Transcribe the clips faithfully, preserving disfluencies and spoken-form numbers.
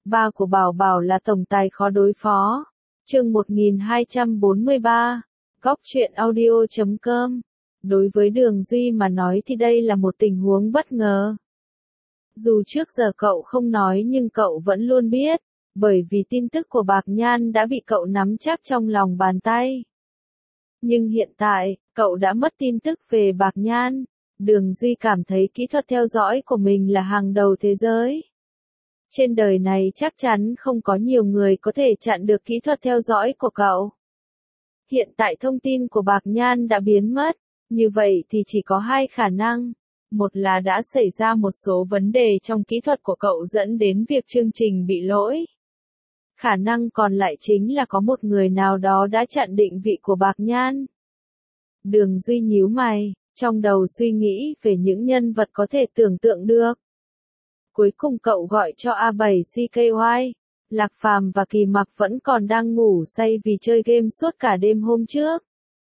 ba của Bảo Bảo là tổng tài khó đối phó. Chương một nghìn hai trăm bốn mươi ba. Góc truyện audio chấm com. Đối với Đường Duy mà nói thì đây là một tình huống bất ngờ. Dù trước giờ cậu không nói nhưng cậu vẫn luôn biết, bởi vì tin tức của Bạc Nhan đã bị cậu nắm chắc trong lòng bàn tay. Nhưng hiện tại, cậu đã mất tin tức về Bạc Nhan. Đường Duy cảm thấy kỹ thuật theo dõi của mình là hàng đầu thế giới. Trên đời này chắc chắn không có nhiều người có thể chặn được kỹ thuật theo dõi của cậu. Hiện tại thông tin của Bạc Nhan đã biến mất, như vậy thì chỉ có hai khả năng. Một là đã xảy ra một số vấn đề trong kỹ thuật của cậu dẫn đến việc chương trình bị lỗi. Khả năng còn lại chính là có một người nào đó đã chặn định vị của Bạc Nhan. Đường Duy nhíu mày, trong đầu suy nghĩ về những nhân vật có thể tưởng tượng được. Cuối cùng cậu gọi cho A bảy C K Y. Lạc Phàm và Kỳ Mặc vẫn còn đang ngủ say vì chơi game suốt cả đêm hôm trước.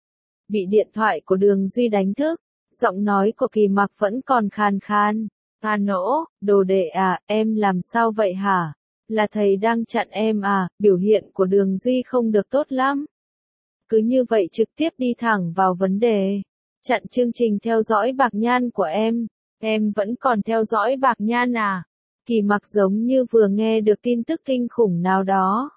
Bị điện thoại của Đường Duy đánh thức, giọng nói của Kỳ Mặc vẫn còn khàn khàn. A nỗ, đồ đệ à, em làm sao vậy hả? Là thầy đang chặn em à? Biểu hiện của Đường Duy không được tốt lắm. Cứ như vậy trực tiếp đi thẳng vào vấn đề. Chặn chương trình theo dõi Bạc Nhan của em. Em vẫn còn theo dõi Bạc Nhan à? Kỳ Mặc giống như vừa nghe được tin tức kinh khủng nào đó.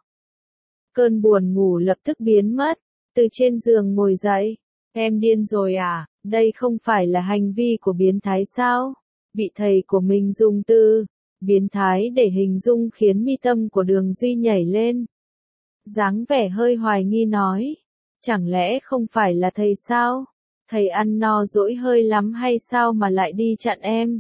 Cơn buồn ngủ lập tức biến mất, từ trên giường ngồi dậy. Em điên rồi à? Đây không phải là hành vi của biến thái sao? Bị thầy của mình dùng từ biến thái để hình dung khiến mi tâm của Đường Duy nhảy lên. Dáng vẻ hơi hoài nghi nói. Chẳng lẽ không phải là thầy sao? Thầy ăn no dỗi hơi lắm hay sao mà lại đi chặn em?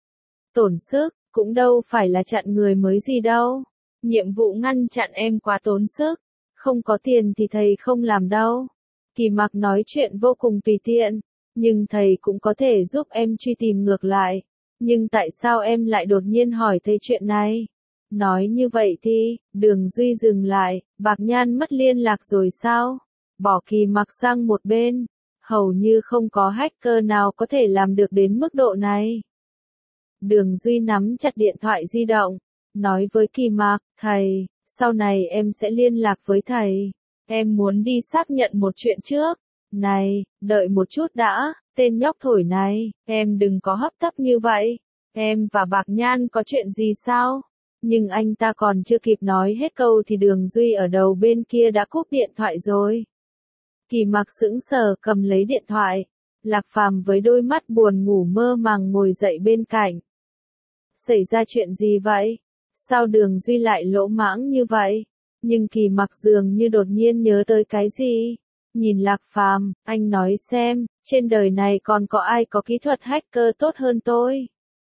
Tổn sức, cũng đâu phải là chặn người mới gì đâu. Nhiệm vụ ngăn chặn em quá tốn sức. Không có tiền thì thầy không làm đâu. Kỳ Mặc nói chuyện vô cùng tùy tiện. Nhưng thầy cũng có thể giúp em truy tìm ngược lại. Nhưng tại sao em lại đột nhiên hỏi thầy chuyện này? Nói như vậy thì, Đường Duy dừng lại, Bạc Nhan mất liên lạc rồi sao? Bỏ Kỳ Mặc sang một bên. Hầu như không có hacker nào có thể làm được đến mức độ này. Đường Duy nắm chặt điện thoại di động, nói với Kỳ Mặc, thầy, sau này em sẽ liên lạc với thầy. Em muốn đi xác nhận một chuyện trước. Này, đợi một chút đã, tên nhóc thổi này, em đừng có hấp tấp như vậy. Em và Bạc Nhan có chuyện gì sao? Nhưng anh ta còn chưa kịp nói hết câu thì Đường Duy ở đầu bên kia đã cúp điện thoại rồi. Kỳ Mặc sững sờ cầm lấy điện thoại. Lạc Phàm với đôi mắt buồn ngủ mơ màng ngồi dậy bên cạnh. Xảy ra chuyện gì vậy? Sao Đường Duy lại lỗ mãng như vậy? Nhưng Kỳ Mặc dường như đột nhiên nhớ tới cái gì. Nhìn Lạc Phàm, anh nói xem, trên đời này còn có ai có kỹ thuật hacker tốt hơn tôi?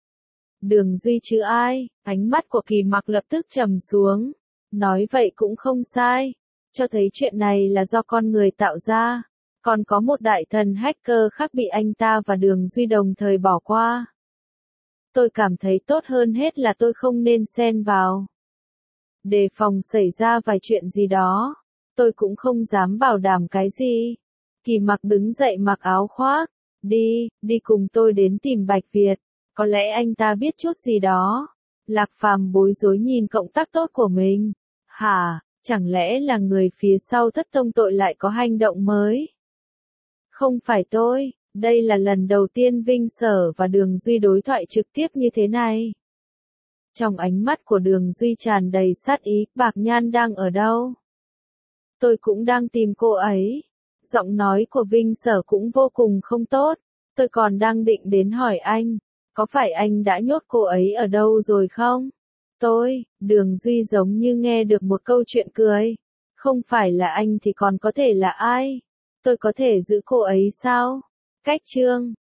Đường Duy chứ ai? Ánh mắt của Kỳ Mặc lập tức trầm xuống. Nói vậy cũng không sai. Cho thấy chuyện này là do con người tạo ra. Còn có một đại thần hacker khác bị anh ta và Đường Duy đồng thời bỏ qua. Tôi cảm thấy tốt hơn hết là tôi không nên xen vào. Đề phòng xảy ra vài chuyện gì đó. Tôi cũng không dám bảo đảm cái gì. Kỳ Mặc đứng dậy mặc áo khoác. Đi, đi cùng tôi đến tìm Bạch Việt. Có lẽ anh ta biết chút gì đó. Lạc Phàm bối rối nhìn cộng tác tốt của mình. Hả, chẳng lẽ là người phía sau Thất Tông Tội lại có hành động mới? Không phải tôi, đây là lần đầu tiên Vinh Sở và Đường Duy đối thoại trực tiếp như thế này. Trong ánh mắt của Đường Duy tràn đầy sát ý, Bạc Nhan đang ở đâu? Tôi cũng đang tìm cô ấy. Giọng nói của Vinh Sở cũng vô cùng không tốt. Tôi còn đang định đến hỏi anh, có phải anh đã nhốt cô ấy ở đâu rồi không? Tôi, Đường Duy giống như nghe được một câu chuyện cười. Không phải là anh thì còn có thể là ai? Tôi có thể giữ cô ấy sao? Cách chương